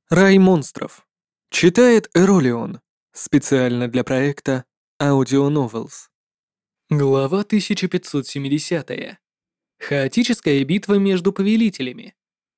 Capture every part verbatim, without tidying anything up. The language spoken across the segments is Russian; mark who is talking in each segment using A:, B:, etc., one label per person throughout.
A: Рай монстров. Читает Эролион. Специально для проекта Audio Novels. Глава тысяча пятьсот семьдесят. Хаотическая битва между повелителями.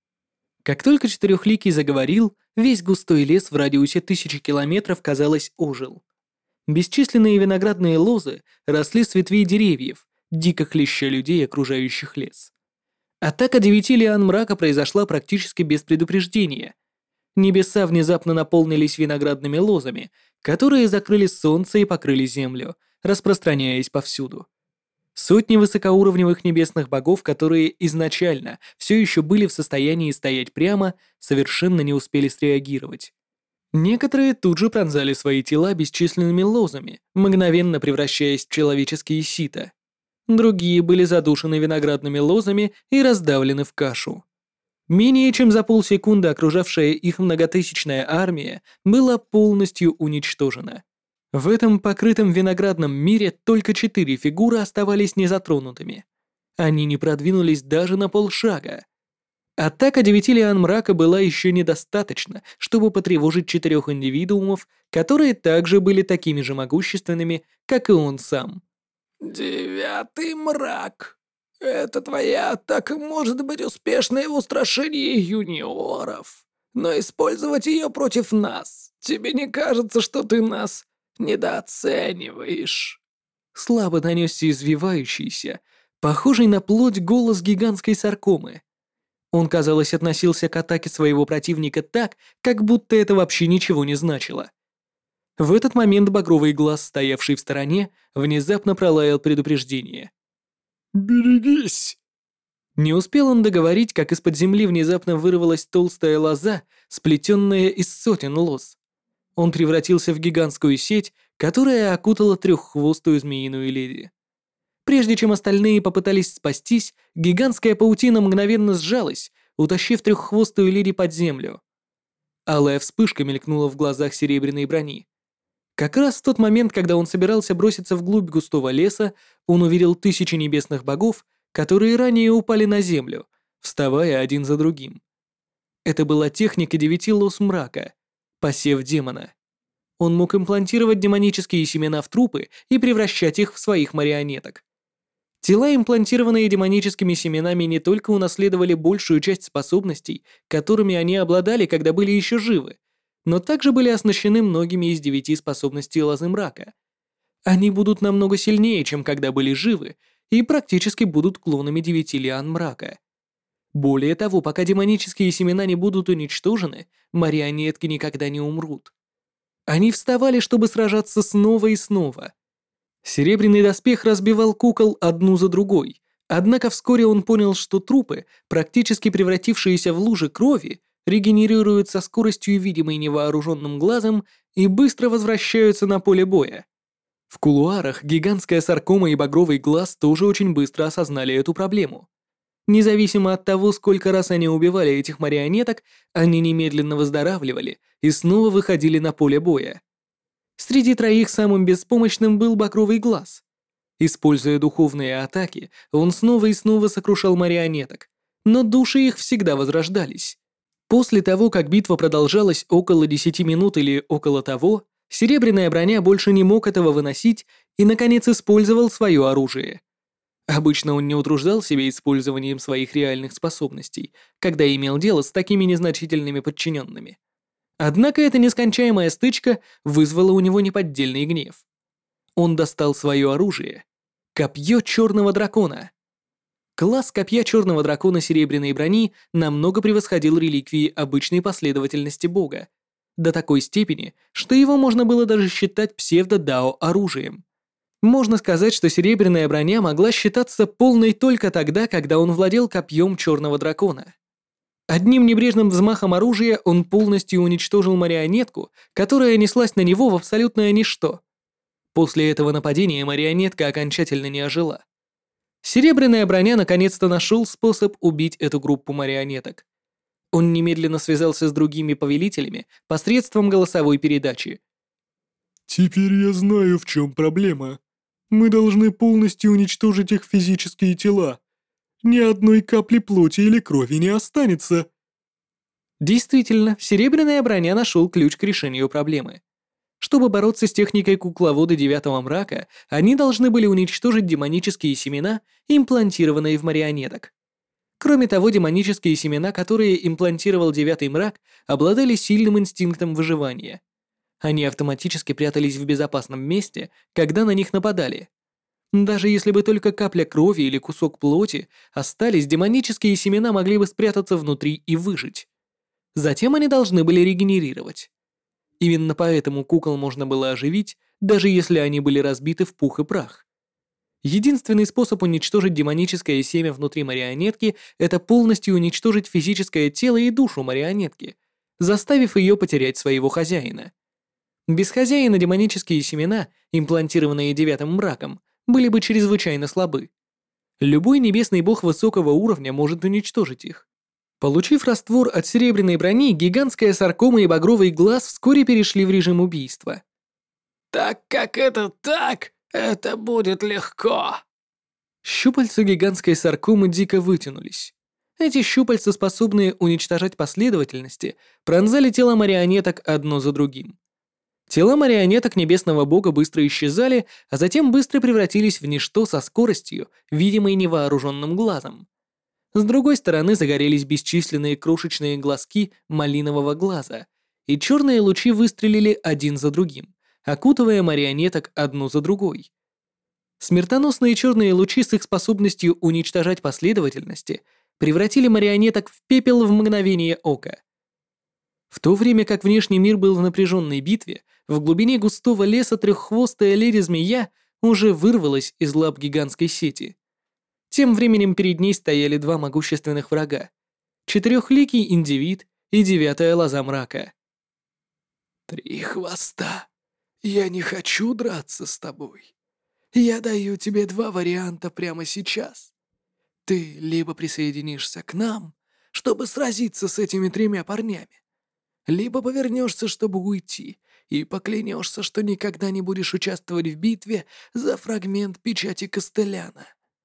A: Как только Четырехликий заговорил, весь густой лес в радиусе тысячи километров, казалось, ожил. Бесчисленные виноградные лозы росли с ветвей деревьев, дико хлеща людей, окружающих лес. Атака девяти лиан мрака произошла практически без предупреждения. Небеса внезапно наполнились виноградными лозами, которые закрыли солнце и покрыли землю, распространяясь повсюду. Сотни высокоуровневых небесных богов, которые изначально все еще были в состоянии стоять прямо, совершенно не успели среагировать. Некоторые тут же пронзали свои тела бесчисленными лозами, мгновенно превращаясь в человеческие сито. Другие были задушены виноградными лозами и раздавлены в кашу. Менее чем за полсекунды окружавшая их многотысячная армия была полностью уничтожена. В этом покрытом виноградном мире только четыре фигуры оставались незатронутыми. Они не продвинулись даже на полшага. Атака девяти лиан мрака была еще недостаточна, чтобы потревожить четырех индивидуумов, которые также были такими же могущественными, как и он сам.
B: «Девятый мрак. Это твоя атака может быть успешной в устрашении юниоров, но использовать ее против нас. Тебе не кажется, что ты нас недооцениваешь?»
A: Слабо донесся извивающийся, похожий на плоть голос гигантской саркомы. Он, казалось, относился к атаке своего противника так, как будто это вообще ничего не значило. В этот момент багровый глаз, стоявший в стороне, внезапно пролаял предупреждение.
B: «Берегись!»
A: Не успел он договорить, как из-под земли внезапно вырвалась толстая лоза, сплетенная из сотен лоз. Он превратился в гигантскую сеть, которая окутала треххвостую змеиную леди. Прежде чем остальные попытались спастись, гигантская паутина мгновенно сжалась, утащив треххвостую леди под землю. Алая вспышка мелькнула в глазах серебряной брони. Как раз в тот момент, когда он собирался броситься вглубь густого леса, он увидел тысячи небесных богов, которые ранее упали на землю, вставая один за другим. Это была техника девяти лоз мрака, посев демона. Он мог имплантировать демонические семена в трупы и превращать их в своих марионеток. Тела, имплантированные демоническими семенами, не только унаследовали большую часть способностей, которыми они обладали, когда были еще живы, но также были оснащены многими из девяти способностей лозы мрака. Они будут намного сильнее, чем когда были живы, и практически будут клонами девяти лиан мрака. Более того, пока демонические семена не будут уничтожены, марионетки никогда не умрут. Они вставали, чтобы сражаться снова и снова. Серебряный доспех разбивал кукол одну за другой, однако вскоре он понял, что трупы, практически превратившиеся в лужи крови, регенерируют со скоростью, видимой невооруженным глазом, и быстро возвращаются на поле боя. В кулуарах гигантская саркома и багровый глаз тоже очень быстро осознали эту проблему. Независимо от того, сколько раз они убивали этих марионеток, они немедленно выздоравливали и снова выходили на поле боя. Среди троих самым беспомощным был багровый глаз. Используя духовные атаки, он снова и снова сокрушал марионеток, но души их всегда возрождались. После того, как битва продолжалась около десяти минут или около того, серебряная броня больше не мог этого выносить и, наконец, использовал свое оружие. Обычно он не утруждал себя использованием своих реальных способностей, когда имел дело с такими незначительными подчиненными. Однако эта нескончаемая стычка вызвала у него неподдельный гнев. Он достал свое оружие — копье черного дракона. Класс копья черного дракона серебряной брони намного превосходил реликвии обычной последовательности бога, до такой степени, что его можно было даже считать псевдо-дао оружием. Можно сказать, что серебряная броня могла считаться полной только тогда, когда он владел копьем черного дракона. Одним небрежным взмахом оружия он полностью уничтожил марионетку, которая неслась на него в абсолютное ничто. После этого нападения марионетка окончательно не ожила. Серебряная броня наконец-то нашел способ убить эту группу марионеток. Он немедленно связался с другими повелителями посредством голосовой передачи.
B: «Теперь я знаю, в чем проблема. Мы должны полностью уничтожить их физические тела. Ни одной капли плоти или крови не останется».
A: Действительно, серебряная броня нашел ключ к решению проблемы. Чтобы бороться с техникой кукловода девятого мрака, они должны были уничтожить демонические семена, имплантированные в марионеток. Кроме того, демонические семена, которые имплантировал девятый мрак, обладали сильным инстинктом выживания. Они автоматически прятались в безопасном месте, когда на них нападали. Даже если бы только капля крови или кусок плоти остались, демонические семена могли бы спрятаться внутри и выжить. Затем они должны были регенерировать. Именно поэтому кукол можно было оживить, даже если они были разбиты в пух и прах. Единственный способ уничтожить демоническое семя внутри марионетки — это полностью уничтожить физическое тело и душу марионетки, заставив ее потерять своего хозяина. Без хозяина демонические семена, имплантированные девятым мраком, были бы чрезвычайно слабы. Любой небесный бог высокого уровня может уничтожить их. Получив раствор от серебряной брони, гигантская саркома и багровый глаз вскоре перешли в режим убийства.
B: «Так как это так, это будет легко!»
A: Щупальца гигантской саркомы дико вытянулись. Эти щупальца, способные уничтожать последовательности, пронзали тела марионеток одно за другим. Тела марионеток небесного бога быстро исчезали, а затем быстро превратились в ничто со скоростью, видимой невооруженным глазом. С другой стороны загорелись бесчисленные крошечные глазки малинового глаза, и черные лучи выстрелили один за другим, окутывая марионеток одну за другой. Смертоносные черные лучи с их способностью уничтожать последовательности превратили марионеток в пепел в мгновение ока. В то время как внешний мир был в напряженной битве, в глубине густого леса треххвостая леди-змея уже вырвалась из лап гигантской сети. Тем временем перед ней стояли два могущественных врага — четырехликий индивид и девятая лоза мрака.
B: «Три хвоста, я не хочу драться с тобой. Я даю тебе два варианта прямо сейчас. Ты либо присоединишься к нам, чтобы сразиться с этими тремя парнями, либо повернешься, чтобы уйти, и поклянешься, что никогда не будешь участвовать в битве за фрагмент печати Костеляна».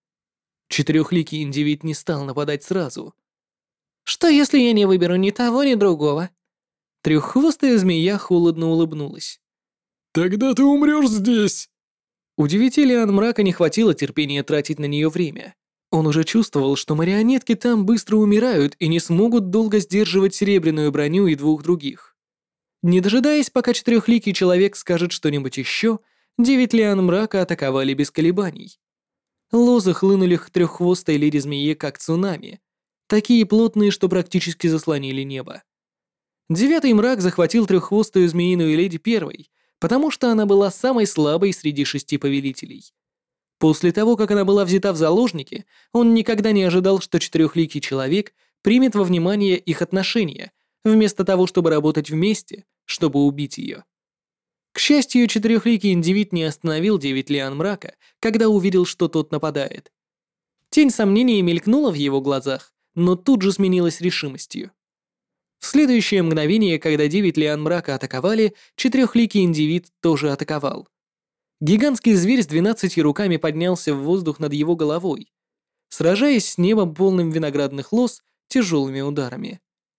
A: Четырехликий индивид не стал нападать сразу. «Что, если я не выберу ни того, ни другого?» Треххвостая змея холодно улыбнулась.
B: «Тогда ты умрешь здесь!»
A: У девяти лиан мрака не хватило терпения тратить на нее время. Он уже чувствовал, что марионетки там быстро умирают и не смогут долго сдерживать серебряную броню и двух других. Не дожидаясь, пока четырехликий человек скажет что-нибудь еще, девять лиан мрака атаковали без колебаний. Лозы хлынули к треххвостой леди-змее как цунами, такие плотные, что практически заслонили небо. Девятый мрак захватил треххвостую змеиную леди первой, потому что она была самой слабой среди шести повелителей. После того, как она была взята в заложники, он никогда не ожидал, что четырехликий человек примет во внимание их отношения, вместо того, чтобы работать вместе, чтобы убить ее. К счастью, четырехликий индивид не остановил девять лиан мрака, когда увидел, что тот нападает. Тень сомнения мелькнула в его глазах, но тут же сменилась решимостью. В следующее мгновение, когда девять лиан мрака атаковали, четырехликий индивид тоже атаковал. Гигантский зверь с двенадцатью руками поднялся в воздух над его головой, сражаясь с небом, полным виноградных лоз, тяжелыми ударами.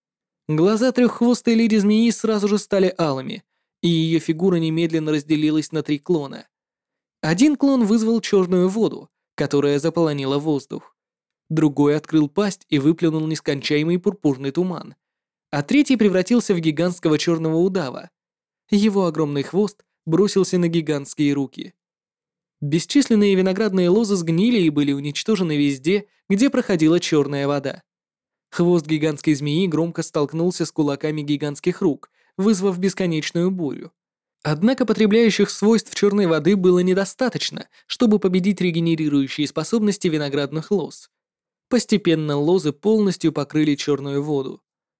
A: Глаза треххвостой леди-змеи сразу же стали алыми, и ее фигура немедленно разделилась на три клона. Один клон вызвал черную воду, которая заполонила воздух. Другой открыл пасть и выплюнул нескончаемый пурпурный туман, а третий превратился в гигантского черного удава. Его огромный хвост бросился на гигантские руки. Бесчисленные виноградные лозы сгнили и были уничтожены везде, где проходила черная вода. Хвост гигантской змеи громко столкнулся с кулаками гигантских рук, вызвав бесконечную бурю. Однако потребляющих свойств черной воды было недостаточно, чтобы победить регенерирующие способности виноградных лоз. Постепенно лозы полностью покрыли черную воду.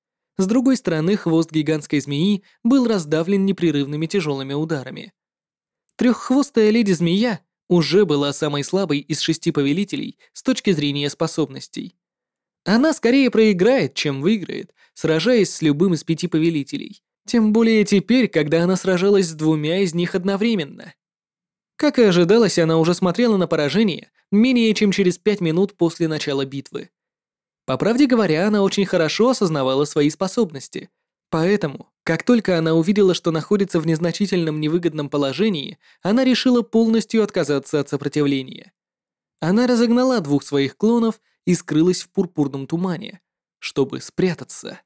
A: С другой стороны, хвост гигантской змеи был раздавлен непрерывными тяжелыми ударами. Треххвостая леди-змея уже была самой слабой из шести повелителей с точки зрения способностей. Она скорее проиграет, чем выиграет, сражаясь с любым из пяти повелителей. Тем более теперь, когда она сражалась с двумя из них одновременно. Как и ожидалось, она уже смотрела на поражение менее чем через пять минут после начала битвы. По правде говоря, она очень хорошо осознавала свои способности. Поэтому, как только она увидела, что находится в незначительном невыгодном положении, она решила полностью отказаться от сопротивления. Она разогнала двух своих клонов и скрылась в пурпурном тумане, чтобы спрятаться.